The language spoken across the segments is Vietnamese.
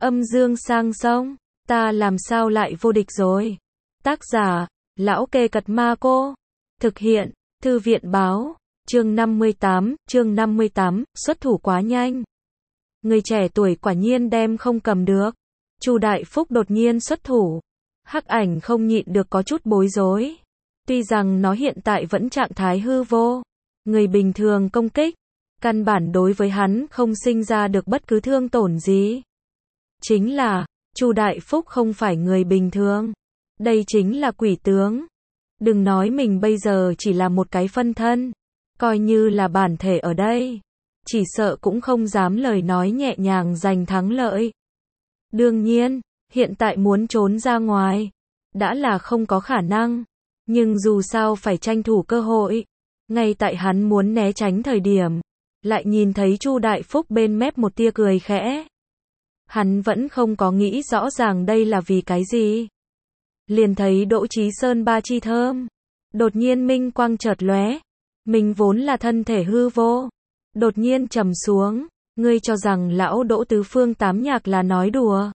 Âm dương sang sông, ta làm sao lại vô địch rồi. Tác giả, Lão Kê Cật Ma Cô. Thực hiện, Thư viện báo. Chương 58, xuất thủ quá nhanh. Người trẻ tuổi quả nhiên đem không cầm được. Chu Đại Phúc đột nhiên xuất thủ. Hắc Ảnh không nhịn được có chút bối rối. Tuy rằng nó hiện tại vẫn trạng thái hư vô, người bình thường công kích, căn bản đối với hắn không sinh ra được bất cứ thương tổn gì. Chính là, Chu Đại Phúc không phải người bình thường. Đây chính là quỷ tướng. Đừng nói mình bây giờ chỉ là một cái phân thân, coi như là bản thể ở đây, chỉ sợ cũng không dám lời nói nhẹ nhàng giành thắng lợi. Đương nhiên, hiện tại muốn trốn ra ngoài, đã là không có khả năng. Nhưng dù sao phải tranh thủ cơ hội. Ngay tại hắn muốn né tránh thời điểm, lại nhìn thấy Chu Đại Phúc bên mép một tia cười khẽ. Hắn vẫn không có nghĩ rõ ràng đây là vì cái gì. Liền thấy Đỗ Chí Sơn ba chi thơm. Đột nhiên minh quang chợt lóe. Mình vốn là thân thể hư vô. Đột nhiên trầm xuống. Ngươi cho rằng lão Đỗ Tứ Phương Tám Nhạc là nói đùa.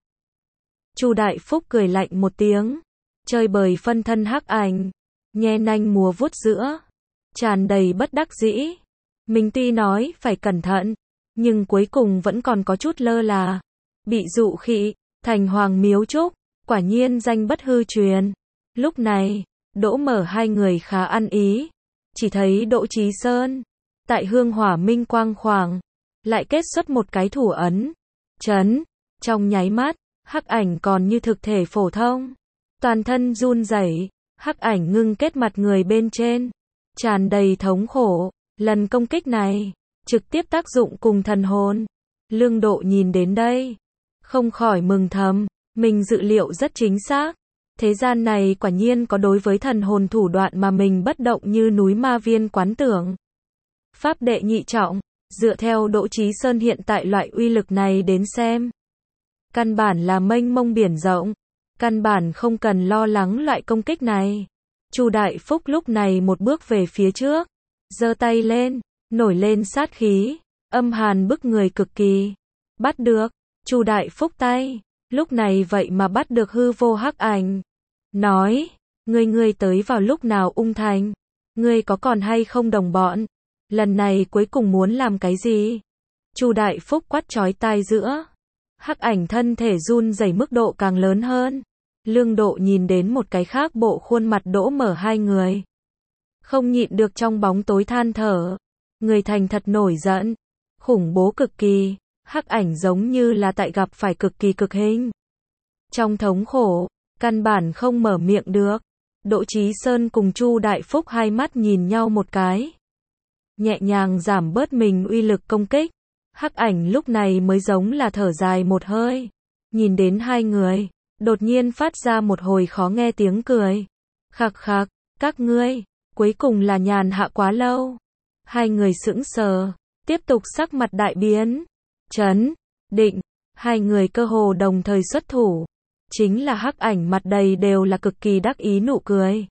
Chu Đại Phúc cười lạnh một tiếng. Chơi bời phân thân Hắc Ảnh. Nhe nanh múa vuốt giữa. Tràn đầy bất đắc dĩ. Mình tuy nói phải cẩn thận, nhưng cuối cùng vẫn còn có chút lơ là. Bị dụ khị, thành hoàng miếu trúc, quả nhiên danh bất hư truyền. Lúc này, Đỗ Mở hai người khá ăn ý. Chỉ thấy Đỗ Chí Sơn, tại hương hỏa minh quang khoảng, lại kết xuất một cái thủ ấn. Chấn, trong nháy mắt, Hắc Ảnh còn như thực thể phổ thông. Toàn thân run rẩy, Hắc Ảnh ngưng kết mặt người bên trên. Tràn đầy thống khổ, lần công kích này, trực tiếp tác dụng cùng thần hồn. Lương Độ nhìn đến đây, không khỏi mừng thầm, mình dự liệu rất chính xác. Thế gian này quả nhiên có đối với thần hồn thủ đoạn mà mình bất động như núi Ma Viên quán tưởng. Pháp đệ nhị trọng, dựa theo Đỗ Chí Sơn hiện tại loại uy lực này đến xem. Căn bản là mênh mông biển rộng, căn bản không cần lo lắng loại công kích này. Chu Đại Phúc lúc này một bước về phía trước, giơ tay lên, nổi lên sát khí, âm hàn bức người cực kỳ. Bắt được, Chu Đại Phúc tay, lúc này vậy mà bắt được hư vô Hắc Ảnh. Nói, ngươi tới vào lúc nào ung thành? Ngươi có còn hay không đồng bọn? Lần này cuối cùng muốn làm cái gì? Chu Đại Phúc quát chói tai giữa. Hắc Ảnh thân thể run rẩy mức độ càng lớn hơn. Lương Độ nhìn đến một cái khác bộ khuôn mặt Đỗ Mở hai người, không nhịn được trong bóng tối than thở. Người thành thật nổi giận, khủng bố cực kỳ. Hắc Ảnh giống như là tại gặp phải cực kỳ cực hình. Trong thống khổ, căn bản không mở miệng được. Đỗ Chí Sơn cùng Chu Đại Phúc hai mắt nhìn nhau một cái, nhẹ nhàng giảm bớt mình uy lực công kích. Hắc Ảnh lúc này mới giống là thở dài một hơi. Nhìn đến hai người, đột nhiên phát ra một hồi khó nghe tiếng cười. Khặc khặc, các ngươi, cuối cùng là nhàn hạ quá lâu. Hai người sững sờ, tiếp tục sắc mặt đại biến. Chấn, định, hai người cơ hồ đồng thời xuất thủ. Chính là Hắc Ảnh mặt đầy đều là cực kỳ đắc ý nụ cười.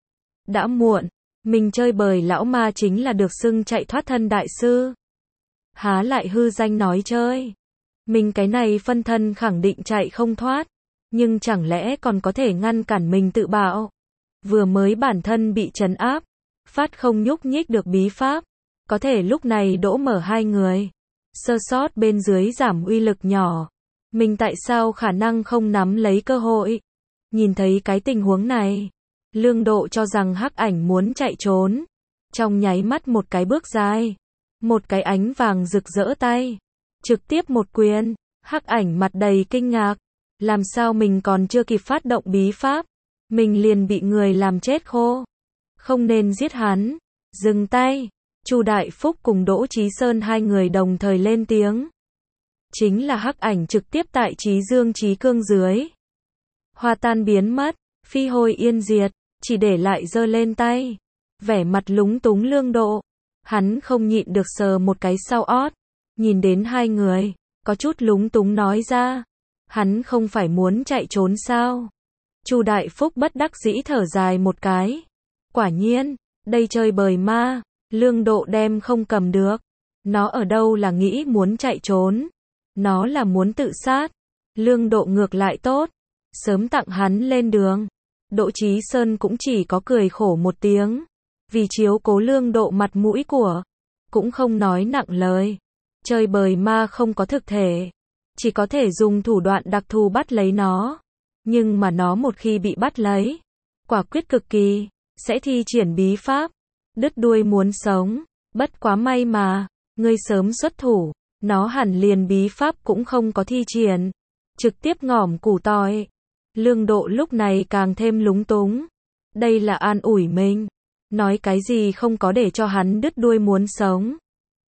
Đã muộn, mình chơi bời lão ma chính là được xưng chạy thoát thân đại sư. Há lại hư danh nói chơi. Mình cái này phân thân khẳng định chạy không thoát. Nhưng chẳng lẽ còn có thể ngăn cản mình tự bạo? Vừa mới bản thân bị trấn áp, phát không nhúc nhích được bí pháp. Có thể lúc này Đỗ Mở hai người, sơ sót bên dưới giảm uy lực nhỏ. Mình tại sao khả năng không nắm lấy cơ hội? Nhìn thấy cái tình huống này, Lương Độ cho rằng Hắc Ảnh muốn chạy trốn. Trong nháy mắt một cái bước dài, một cái ánh vàng rực rỡ tay, trực tiếp một quyền. Hắc Ảnh mặt đầy kinh ngạc. Làm sao mình còn chưa kịp phát động bí pháp, mình liền bị người làm chết khô. Không nên giết hắn. Dừng tay. Chu Đại Phúc cùng Đỗ Chí Sơn hai người đồng thời lên tiếng. Chính là Hắc Ảnh trực tiếp tại Chí Dương Chí Cương dưới. Hoa tan biến mất, phi hôi yên diệt, chỉ để lại giơ lên tay. Vẻ mặt lúng túng Lương Độ. Hắn không nhịn được sờ một cái sau ót. Nhìn đến hai người, có chút lúng túng nói ra. Hắn không phải muốn chạy trốn sao? Chu Đại Phúc bất đắc dĩ thở dài một cái. Quả nhiên, đây chơi bời ma, Lương Độ đem không cầm được. Nó ở đâu là nghĩ muốn chạy trốn, nó là muốn tự sát. Lương Độ ngược lại tốt, sớm tặng hắn lên đường. Đỗ Chí Sơn cũng chỉ có cười khổ một tiếng, vì chiếu cố Lương Độ mặt mũi của, cũng không nói nặng lời. Chơi bời ma không có thực thể, chỉ có thể dùng thủ đoạn đặc thù bắt lấy nó. Nhưng mà nó một khi bị bắt lấy, quả quyết cực kỳ, sẽ thi triển bí pháp, đứt đuôi muốn sống. Bất quá may mà, ngươi sớm xuất thủ, nó hẳn liền bí pháp cũng không có thi triển, trực tiếp ngỏm củ tỏi. Lương Độ lúc này càng thêm lúng túng. Đây là an ủi mình, nói cái gì không có để cho hắn đứt đuôi muốn sống.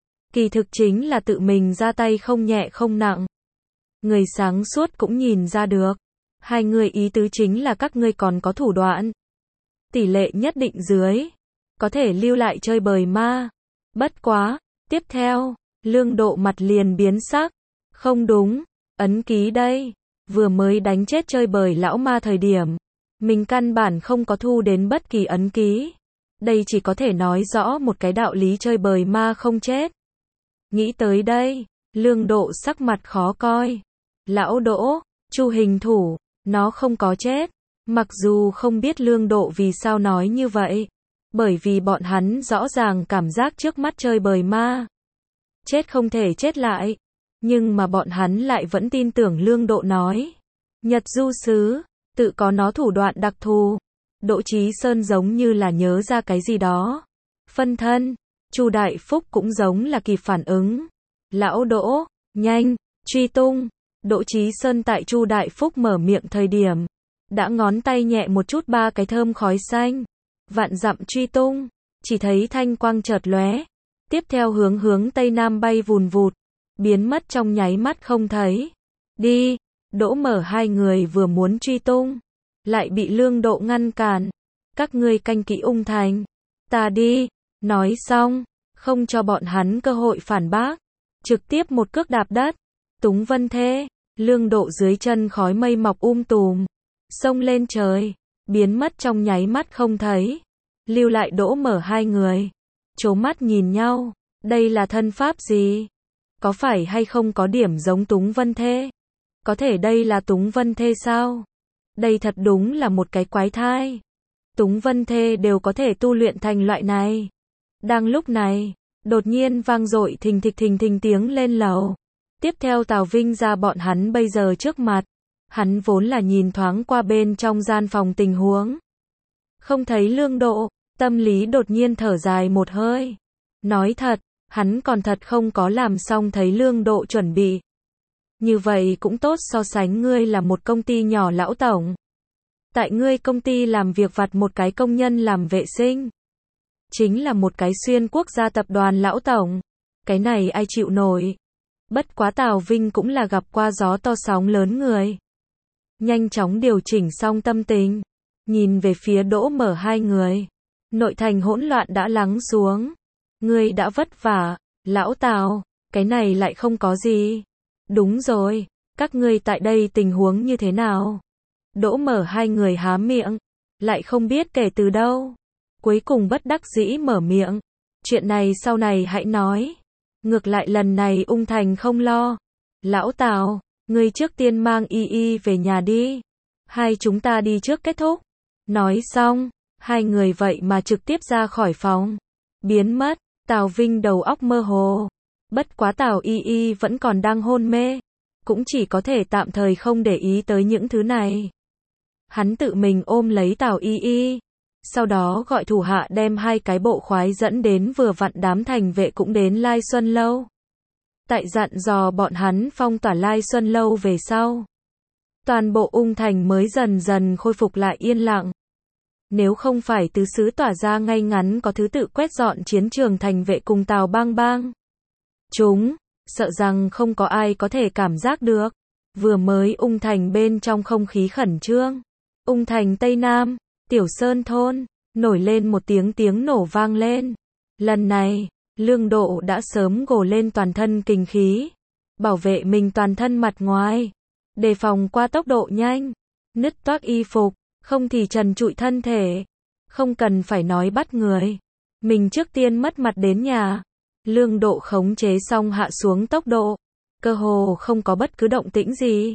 Kỳ thực chính là tự mình ra tay không nhẹ không nặng. Người sáng suốt cũng nhìn ra được. Hai người ý tứ chính là các ngươi còn có thủ đoạn. Tỷ lệ nhất định dưới, có thể lưu lại chơi bời ma. Bất quá, tiếp theo, Lương Độ mặt liền biến sắc. Không đúng, ấn ký đây. Vừa mới đánh chết chơi bời lão ma thời điểm, mình căn bản không có thu đến bất kỳ ấn ký. Đây chỉ có thể nói rõ một cái đạo lý chơi bời ma không chết. Nghĩ tới đây, Lương Độ sắc mặt khó coi. Lão Đỗ, Chu hình thủ, nó không có chết. Mặc dù không biết Lương Độ vì sao nói như vậy, bởi vì bọn hắn rõ ràng cảm giác trước mắt chơi bời ma chết không thể chết lại, nhưng mà bọn hắn lại vẫn tin tưởng Lương Độ nói. Nhật Du Sứ, tự có nó thủ đoạn đặc thù. Đỗ Chí Sơn giống như là nhớ ra cái gì đó. Phân thân, Chu Đại Phúc cũng giống là kịp phản ứng. Lão Đỗ, nhanh, truy tung. Đỗ Chí Sơn tại Chu Đại Phúc mở miệng thời điểm, đã ngón tay nhẹ một chút ba cái thơm khói xanh. Vạn dặm truy tung, chỉ thấy thanh quang chợt lóe, tiếp theo hướng tây nam bay vùn vụt, biến mất trong nháy mắt không thấy. Đi, Đỗ Mở hai người vừa muốn truy tung, lại bị Lương Độ ngăn cản. Các ngươi canh kỹ Ung Thành, ta đi. Nói xong, không cho bọn hắn cơ hội phản bác, trực tiếp một cước đạp đất. Túng Vân Thê, Lương Độ dưới chân khói mây mọc tùm, xông lên trời, biến mất trong nháy mắt không thấy. Lưu lại Đỗ Mở hai người, trố mắt nhìn nhau, đây là thân pháp gì? Có phải hay không có điểm giống Túng Vân Thê? Có thể đây là Túng Vân Thê sao? Đây thật đúng là một cái quái thai. Túng Vân Thê đều có thể tu luyện thành loại này. Đang lúc này, đột nhiên vang dội thình thịch tiếng lên lầu. Tiếp theo Tào Vinh ra bọn hắn bây giờ trước mặt. Hắn vốn là nhìn thoáng qua bên trong gian phòng tình huống, không thấy Lương Độ, tâm lý đột nhiên thở dài một hơi. Nói thật, hắn còn thật không có làm xong thấy Lương Độ chuẩn bị. Như vậy cũng tốt, so sánh ngươi là một công ty nhỏ lão tổng. Tại ngươi công ty làm việc vặt một cái công nhân làm vệ sinh, chính là một cái xuyên quốc gia tập đoàn lão tổng. Cái này ai chịu nổi. Bất quá Tào Vinh cũng là gặp qua gió to sóng lớn người. Nhanh chóng điều chỉnh xong tâm tình, nhìn về phía Đỗ Mở hai người. Nội thành hỗn loạn đã lắng xuống. Ngươi đã vất vả, lão Tào, cái này lại không có gì. Đúng rồi, các ngươi tại đây tình huống như thế nào? Đỗ Mở hai người há miệng, lại không biết kể từ đâu. Cuối cùng bất đắc dĩ mở miệng. Chuyện này sau này hãy nói. Ngược lại lần này Ung Thành không lo. Lão Tào, ngươi trước tiên mang Y về nhà đi. Hai chúng ta đi trước kết thúc. Nói xong, hai người vậy mà trực tiếp ra khỏi phòng. Biến mất, Tào Vinh đầu óc mơ hồ. Bất quá Tào Y vẫn còn đang hôn mê. Cũng chỉ có thể tạm thời không để ý tới những thứ này. Hắn tự mình ôm lấy Tào Y. Sau đó gọi thủ hạ đem hai cái bộ khoái dẫn đến, vừa vặn đám thành vệ cũng đến Lai Xuân Lâu. Tại dặn dò bọn hắn phong tỏa Lai Xuân Lâu về sau, toàn bộ Ung Thành mới dần dần khôi phục lại yên lặng. Nếu không phải tứ sứ tỏa ra ngay ngắn có thứ tự quét dọn chiến trường thành vệ cùng Tào Bang Bang, chúng, sợ rằng không có ai có thể cảm giác được. Vừa mới Ung Thành bên trong không khí khẩn trương. Ung Thành Tây Nam, Tiểu Sơn Thôn, nổi lên một tiếng nổ vang lên. Lần này, Lương Độ đã sớm gồ lên toàn thân kình khí, bảo vệ mình toàn thân mặt ngoài, đề phòng qua tốc độ nhanh, nứt toác y phục, không thì trần trụi thân thể. Không cần phải nói bắt người, mình trước tiên mất mặt đến nhà. Lương Độ khống chế xong hạ xuống tốc độ, cơ hồ không có bất cứ động tĩnh gì.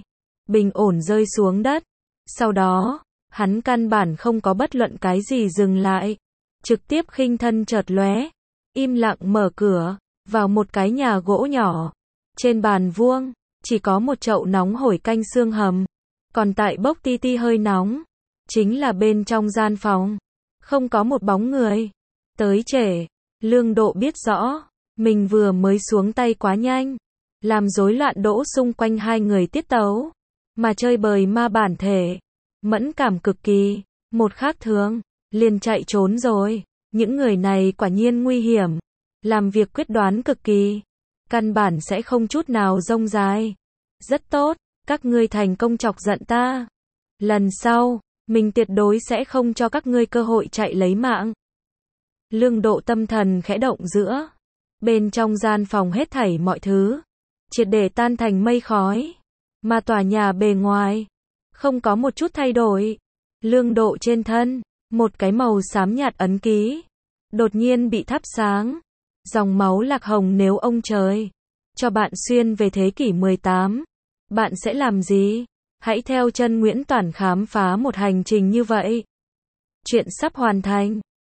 bình ổn rơi xuống đất. Sau đó, hắn căn bản không có bất luận cái gì dừng lại, trực tiếp khinh thân chợt lóe, im lặng mở cửa, vào một cái nhà gỗ nhỏ. Trên bàn vuông, chỉ có một chậu nóng hổi canh xương hầm, còn tại bốc ti ti hơi nóng. Chính là bên trong gian phòng, không có một bóng người. Tới trễ, Lương Độ biết rõ, mình vừa mới xuống tay quá nhanh, làm rối loạn đỗ xung quanh hai người tiết tấu, mà chơi bời ma bản thể, mẫn cảm cực kỳ, một khác thường, liền chạy trốn rồi. Những người này quả nhiên nguy hiểm, làm việc quyết đoán cực kỳ, căn bản sẽ không chút nào rông dài. Rất tốt, các ngươi thành công chọc giận ta. Lần sau, mình tuyệt đối sẽ không cho các ngươi cơ hội chạy lấy mạng. Lương Độ tâm thần khẽ động giữa. Bên trong gian phòng hết thảy mọi thứ, triệt để tan thành mây khói. Mà tòa nhà bề ngoài, không có một chút thay đổi. Lương Độ trên thân, một cái màu xám nhạt ấn ký, đột nhiên bị thắp sáng. Dòng máu lạc hồng nếu ông trời cho bạn xuyên về thế kỷ 18, bạn sẽ làm gì? Hãy theo chân Nguyễn Toản khám phá một hành trình như vậy. Chuyện sắp hoàn thành.